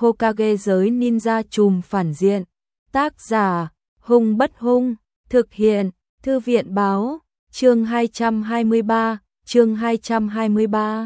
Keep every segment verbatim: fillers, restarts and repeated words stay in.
Hokage giới ninja trùm phản diện. Tác giả, Hung Bất Hung, thực hiện, Thư viện báo, chương hai trăm hai mươi ba, chương hai trăm hai mươi ba.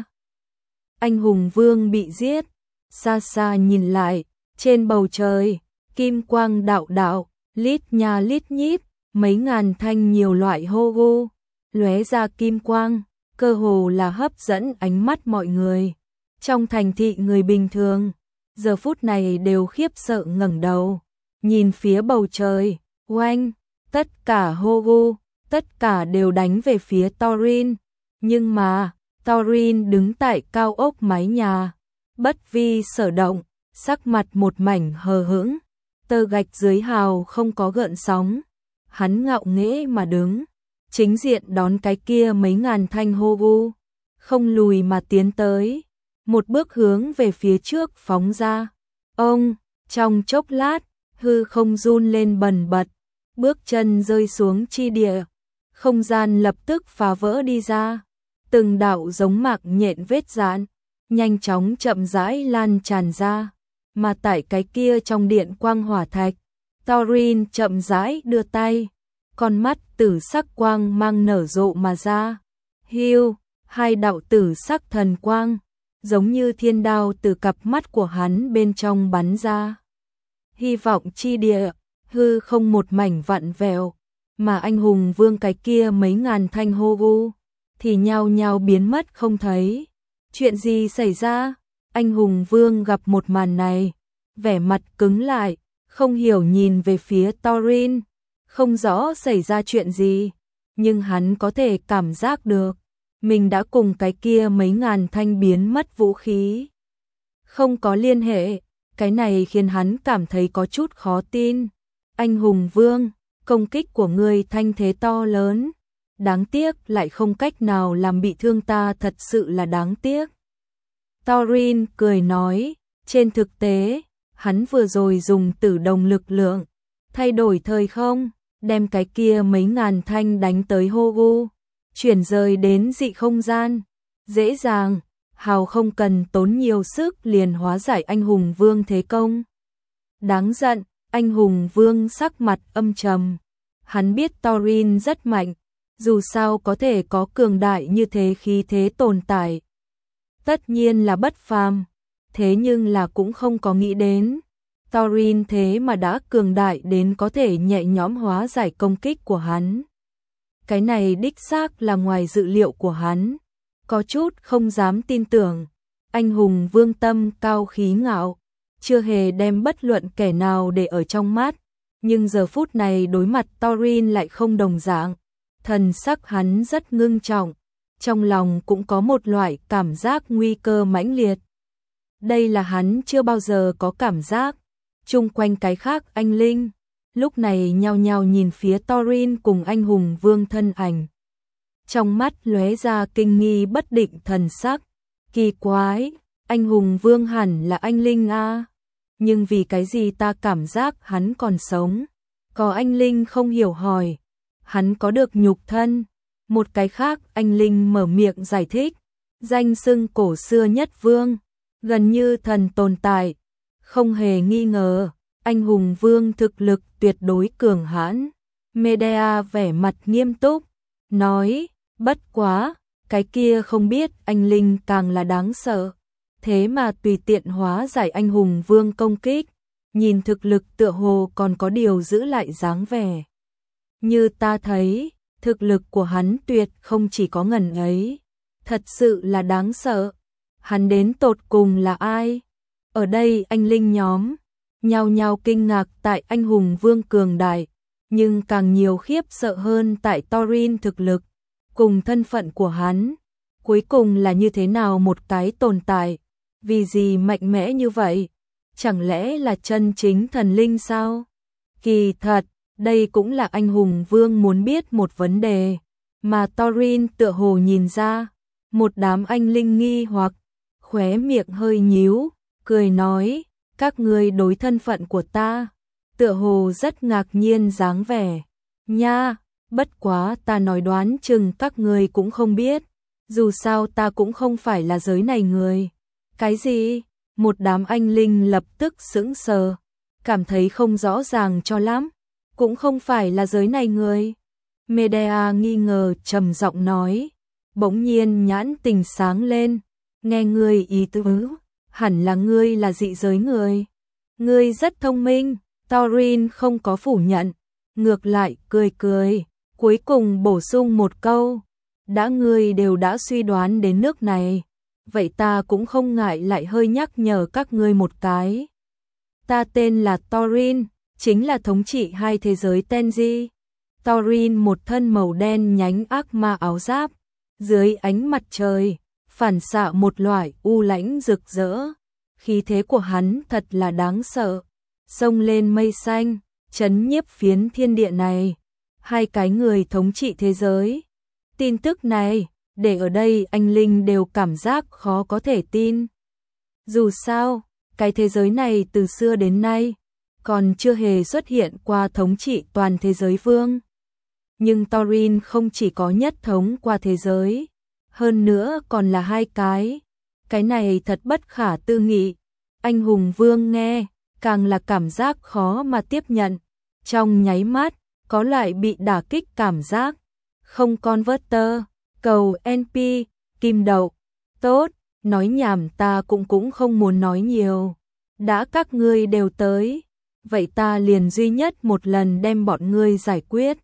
Anh hùng vương bị giết, xa xa nhìn lại, trên bầu trời, kim quang đạo đạo, lít nha lít nhít, mấy ngàn thanh nhiều loại hô hô, lóe ra kim quang, cơ hồ là hấp dẫn ánh mắt mọi người. Trong thành thị người bình thường, giờ phút này đều khiếp sợ ngẩng đầu, nhìn phía bầu trời, oanh, tất cả hô hô, tất cả đều đánh về phía Thorin, nhưng mà, Thorin đứng tại cao ốc mái nhà, bất vi sở động, sắc mặt một mảnh hờ hững, tơ gạch dưới hào không có gợn sóng, hắn ngạo nghễ mà đứng, chính diện đón cái kia mấy ngàn thanh hô hô, không lùi mà tiến tới, một bước hướng về phía trước phóng ra. Ông, trong chốc lát, hư không run lên bần bật, bước chân rơi xuống chi địa, không gian lập tức phá vỡ đi ra, từng đạo giống mạc nhện vết dạn, nhanh chóng chậm rãi lan tràn ra, mà tại cái kia trong điện quang hỏa thạch, Thorin chậm rãi đưa tay, con mắt tử sắc quang mang nở rộ mà ra, hiu, hai đạo tử sắc thần quang, giống như thiên đao từ cặp mắt của hắn bên trong bắn ra. Hy vọng chi địa, hư không một mảnh vặn vẹo, mà anh hùng vương cái kia mấy ngàn thanh hô gu, thì nhao nhao biến mất không thấy. Chuyện gì xảy ra? Anh hùng vương gặp một màn này, vẻ mặt cứng lại, không hiểu nhìn về phía Thorin, không rõ xảy ra chuyện gì, nhưng hắn có thể cảm giác được, mình đã cùng cái kia mấy ngàn thanh biến mất vũ khí. Không có liên hệ, cái này khiến hắn cảm thấy có chút khó tin. Anh hùng vương, công kích của ngươi thanh thế to lớn, đáng tiếc lại không cách nào làm bị thương ta, thật sự là đáng tiếc. Thorin cười nói, trên thực tế, hắn vừa rồi dùng tử đồng lực lượng, thay đổi thời không, đem cái kia mấy ngàn thanh đánh tới Hogu, chuyển rời đến dị không gian, dễ dàng, hào không cần tốn nhiều sức liền hóa giải anh hùng vương thế công. Đáng giận, anh hùng vương sắc mặt âm trầm, hắn biết Thorin rất mạnh, dù sao có thể có cường đại như thế khí thế tồn tại, tất nhiên là bất phàm, thế nhưng là cũng không có nghĩ đến, Thorin thế mà đã cường đại đến có thể nhẹ nhõm hóa giải công kích của hắn. Cái này đích xác là ngoài dự liệu của hắn, có chút không dám tin tưởng. Anh hùng vương tâm cao khí ngạo, chưa hề đem bất luận kẻ nào để ở trong mắt, nhưng giờ phút này đối mặt Thorin lại không đồng dạng, thần sắc hắn rất ngưng trọng, trong lòng cũng có một loại cảm giác nguy cơ mãnh liệt. Đây là hắn chưa bao giờ có cảm giác. Chung quanh cái khác anh linh, lúc này nhao nhao nhìn phía Thorin cùng anh hùng vương thân ảnh. Trong mắt lóe ra kinh nghi bất định thần sắc, kỳ quái, anh hùng vương hẳn là anh linh a, nhưng vì cái gì ta cảm giác hắn còn sống? Có anh linh không hiểu hỏi, hắn có được nhục thân. Một cái khác anh linh mở miệng giải thích, danh xưng cổ xưa nhất vương, gần như thần tồn tại. Không hề nghi ngờ, anh hùng vương thực lực tuyệt đối cường hãn. Medea vẻ mặt nghiêm túc, nói, bất quá, cái kia không biết anh linh càng là đáng sợ. Thế mà tùy tiện hóa giải anh hùng vương công kích, nhìn thực lực tựa hồ còn có điều giữ lại dáng vẻ. Như ta thấy, thực lực của hắn tuyệt không chỉ có ngần ấy, thật sự là đáng sợ. Hắn đến tột cùng là ai? Ở đây anh linh nhóm nhao nhao kinh ngạc tại anh hùng vương cường đại, nhưng càng nhiều khiếp sợ hơn tại Thorin thực lực, cùng thân phận của hắn. Cuối cùng là như thế nào một cái tồn tại? Vì gì mạnh mẽ như vậy? Chẳng lẽ là chân chính thần linh sao? Kỳ thật, đây cũng là anh hùng vương muốn biết một vấn đề, mà Thorin tựa hồ nhìn ra. Một đám anh linh nghi hoặc, khóe miệng hơi nhíu, cười nói, các ngươi đối thân phận của ta, tựa hồ rất ngạc nhiên dáng vẻ. Nha, bất quá ta nói đoán chừng các ngươi cũng không biết, dù sao ta cũng không phải là giới này người. Cái gì? Một đám anh linh lập tức sững sờ, cảm thấy không rõ ràng cho lắm, cũng không phải là giới này người. Medea nghi ngờ trầm giọng nói, bỗng nhiên nhãn tình sáng lên, nghe ngươi ý tứ, hẳn là ngươi là dị giới người. Ngươi rất thông minh, Thorin không có phủ nhận, ngược lại cười cười, cuối cùng bổ sung một câu, đã ngươi đều đã suy đoán đến nước này, vậy ta cũng không ngại lại hơi nhắc nhở các ngươi một cái. Ta tên là Thorin, chính là thống trị hai thế giới Tenji. Thorin một thân màu đen nhánh ác ma áo giáp, dưới ánh mặt trời, phản xạ một loại u lãnh rực rỡ. Khí thế của hắn thật là đáng sợ, xông lên mây xanh, chấn nhiếp phiến thiên địa này. Hai cái người thống trị thế giới. Tin tức này, để ở đây anh linh đều cảm giác khó có thể tin. Dù sao, cái thế giới này từ xưa đến nay, còn chưa hề xuất hiện qua thống trị toàn thế giới vương. Nhưng Thorin không chỉ có nhất thống qua thế giới, hơn nữa còn là hai cái. Cái này thật bất khả tư nghị. Anh hùng vương nghe, càng là cảm giác khó mà tiếp nhận. Trong nháy mắt, có lại bị đả kích cảm giác. Không converter, cầu en pê, kim đậu. Tốt, nói nhảm ta cũng cũng không muốn nói nhiều. Đã các ngươi đều tới, vậy ta liền duy nhất một lần đem bọn ngươi giải quyết.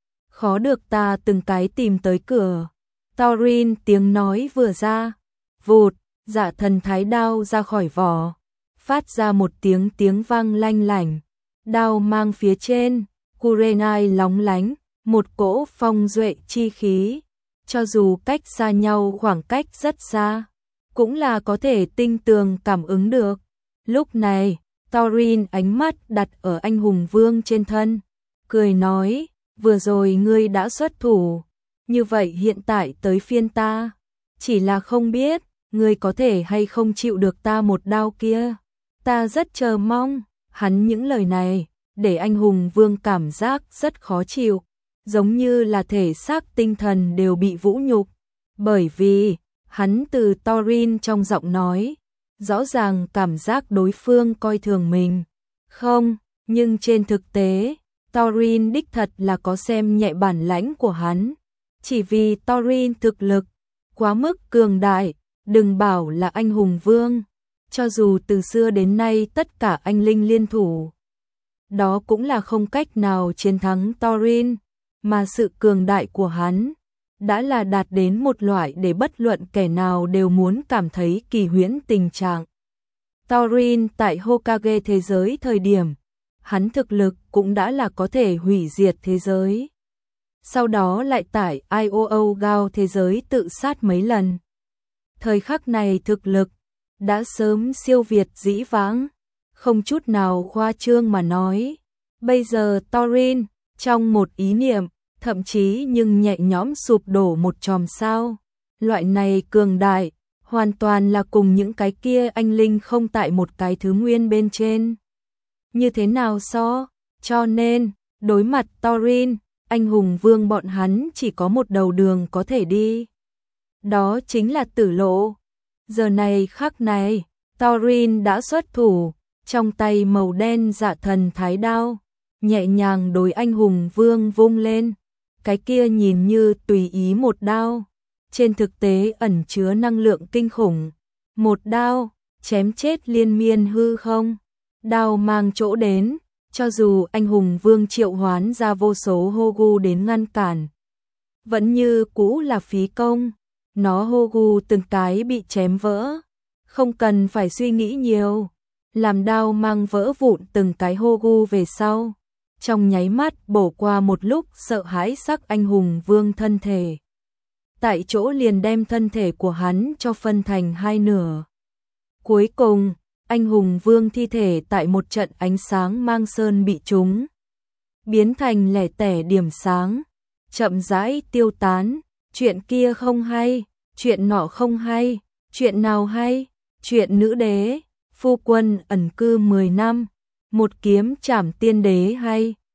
Khó được ta từng cái tìm tới cửa. Thorin tiếng nói vừa ra, vụt, dạ thần thái đao ra khỏi vỏ, phát ra một tiếng tiếng vang lanh lảnh. Đao mang phía trên, Kurenai lóng lánh, một cỗ phong duệ chi khí, cho dù cách xa nhau khoảng cách rất xa, cũng là có thể tinh tường cảm ứng được. Lúc này, Thorin ánh mắt đặt ở anh hùng vương trên thân, cười nói, vừa rồi ngươi đã xuất thủ, như vậy hiện tại tới phiên ta, chỉ là không biết, ngươi có thể hay không chịu được ta một đao kia. Ta rất chờ mong. Hắn những lời này, để anh hùng vương cảm giác rất khó chịu, giống như là thể xác tinh thần đều bị vũ nhục, bởi vì, hắn từ Thorin trong giọng nói, rõ ràng cảm giác đối phương coi thường mình. Không, nhưng trên thực tế, Thorin đích thật là có xem nhẹ bản lãnh của hắn. Chỉ vì Thorin thực lực quá mức cường đại, đừng bảo là anh hùng vương, cho dù từ xưa đến nay tất cả anh linh liên thủ, đó cũng là không cách nào chiến thắng Thorin, mà sự cường đại của hắn đã là đạt đến một loại để bất luận kẻ nào đều muốn cảm thấy kỳ huyễn tình trạng. Thorin tại Hokage thế giới thời điểm, hắn thực lực cũng đã là có thể hủy diệt thế giới. Sau đó lại tại i o o Gao thế giới tự sát mấy lần. Thời khắc này thực lực đã sớm siêu việt dĩ vãng, không chút nào khoa trương mà nói. Bây giờ Thorin, trong một ý niệm, thậm chí nhưng nhẹ nhõm sụp đổ một chòm sao. Loại này cường đại, hoàn toàn là cùng những cái kia anh linh không tại một cái thứ nguyên bên trên. Như thế nào so? Cho nên, đối mặt Thorin, anh hùng vương bọn hắn chỉ có một đầu đường có thể đi. Đó chính là tử lộ. Giờ này khắc này, Thorin đã xuất thủ, trong tay màu đen dạ thần thái đao, nhẹ nhàng đối anh hùng vương vung lên. Cái kia nhìn như tùy ý một đao, trên thực tế ẩn chứa năng lượng kinh khủng. Một đao, chém chết liên miên hư không. Đao mang chỗ đến, cho dù anh hùng vương triệu hoán ra vô số Hogu đến ngăn cản, vẫn như cũ là phí công. Nó Hogu từng cái bị chém vỡ, không cần phải suy nghĩ nhiều, làm đao mang vỡ vụn từng cái Hogu về sau, trong nháy mắt bổ qua một lúc sợ hãi sắc anh hùng vương thân thể. Tại chỗ liền đem thân thể của hắn cho phân thành hai nửa. Cuối cùng, anh hùng vương thi thể tại một trận ánh sáng mang sơn bị trúng, biến thành lẻ tẻ điểm sáng, chậm rãi tiêu tán. Chuyện kia không hay, chuyện nọ không hay, chuyện nào hay? Chuyện nữ đế, phu quân ẩn cư mười năm, một kiếm chảm tiên đế hay?